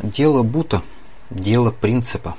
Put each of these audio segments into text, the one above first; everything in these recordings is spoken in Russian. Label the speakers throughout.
Speaker 1: Дело Бута – дело принципа.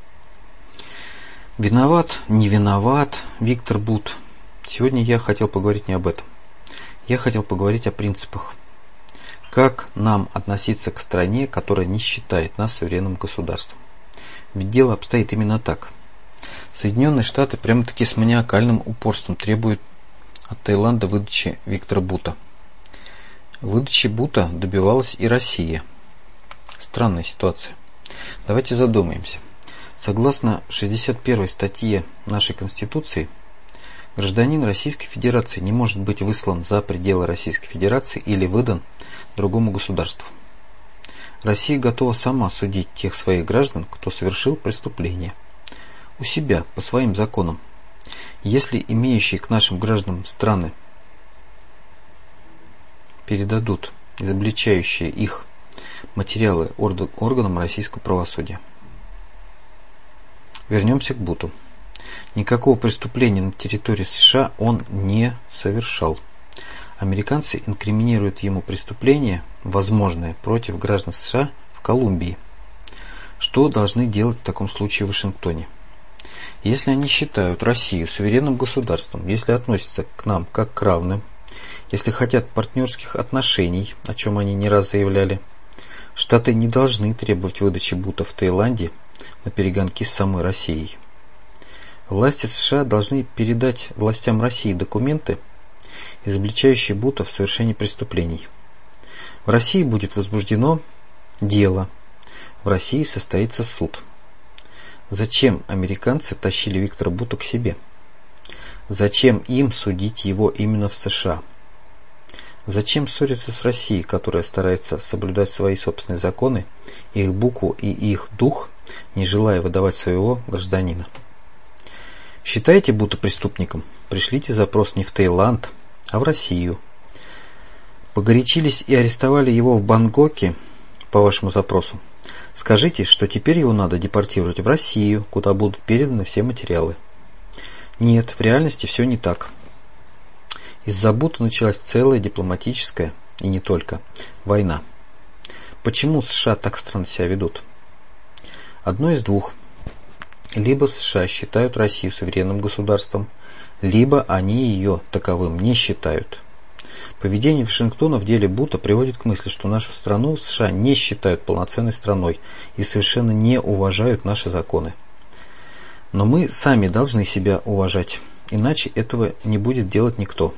Speaker 1: Виноват, не виноват Виктор Бут. Сегодня я хотел поговорить не об этом. Я хотел поговорить о принципах. Как нам относиться к стране, которая не считает нас суверенным государством? Ведь дело обстоит именно так. Соединенные Штаты прямо-таки с маниакальным упорством требуют от Таиланда выдачи Виктора Бута. Выдачи Бута добивалась и Россия. Странная ситуация. Давайте задумаемся. Согласно 61 статье нашей Конституции, гражданин Российской Федерации не может быть выслан за пределы Российской Федерации или выдан другому государству. Россия готова сама судить тех своих граждан, кто совершил преступление, у себя, по своим законам. Если имеющие к нашим гражданам страны передадут изобличающие их материалы органам российского правосудия. Вернемся к Буту. Никакого преступления на территории США он не совершал. Американцы инкриминируют ему преступление, возможное против граждан США в Колумбии. Что должны делать в таком случае в Вашингтоне? Если они считают Россию суверенным государством, если относятся к нам как к равным, если хотят партнерских отношений, о чем они не раз заявляли, Штаты не должны требовать выдачи Бута в Таиланде на перегонки с самой Россией. Власти США должны передать властям России документы, изобличающие Бута в совершении преступлений. В России будет возбуждено дело. В России состоится суд. Зачем американцы тащили Виктора Бута к себе? Зачем им судить его именно в США? Зачем ссориться с Россией, которая старается соблюдать свои собственные законы, их букву и их дух, не желая выдавать своего гражданина? Считаете Бута преступником? Пришлите запрос не в Таиланд, а в Россию. Погорячились и арестовали его в Бангкоке по вашему запросу. Скажите, что теперь его надо депортировать в Россию, куда будут переданы все материалы. Нет, в реальности все не так. Из-за Бута началась целая дипломатическая, и не только, война. Почему США так странно себя ведут? Одно из двух. Либо США считают Россию суверенным государством, либо они ее таковым не считают. Поведение Вашингтона в деле Бута приводит к мысли, что нашу страну США не считают полноценной страной и совершенно не уважают наши законы. Но мы сами должны себя уважать, иначе этого не будет делать никто.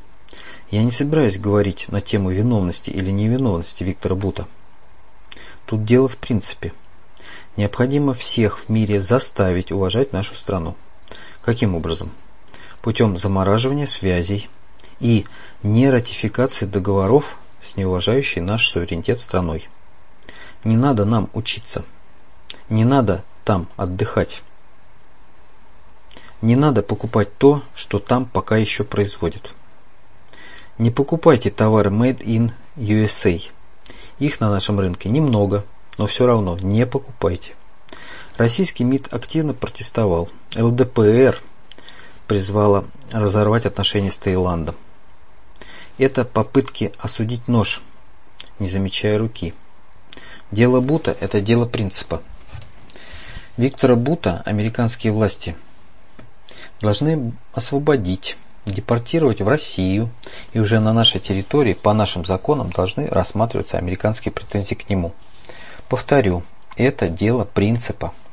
Speaker 1: Я не собираюсь говорить на тему виновности или невиновности Виктора Бута. Тут дело в принципе. Необходимо всех в мире заставить уважать нашу страну. Каким образом? Путем замораживания связей и нератификации договоров с неуважающей наш суверенитет страной. Не надо нам учиться. Не надо там отдыхать. Не надо покупать то, что там пока еще производят. Не покупайте товары Made in USA. Их на нашем рынке немного, но все равно не покупайте. Российский МИД активно протестовал. ЛДПР призвала разорвать отношения с Таиландом. Это попытки осудить нож, не замечая руки. Дело Бута – это дело принципа. Виктора Бута американские власти должны освободить, депортировать в Россию, и уже на нашей территории по нашим законам должны рассматриваться американские претензии к нему. Повторю, это дело принципа.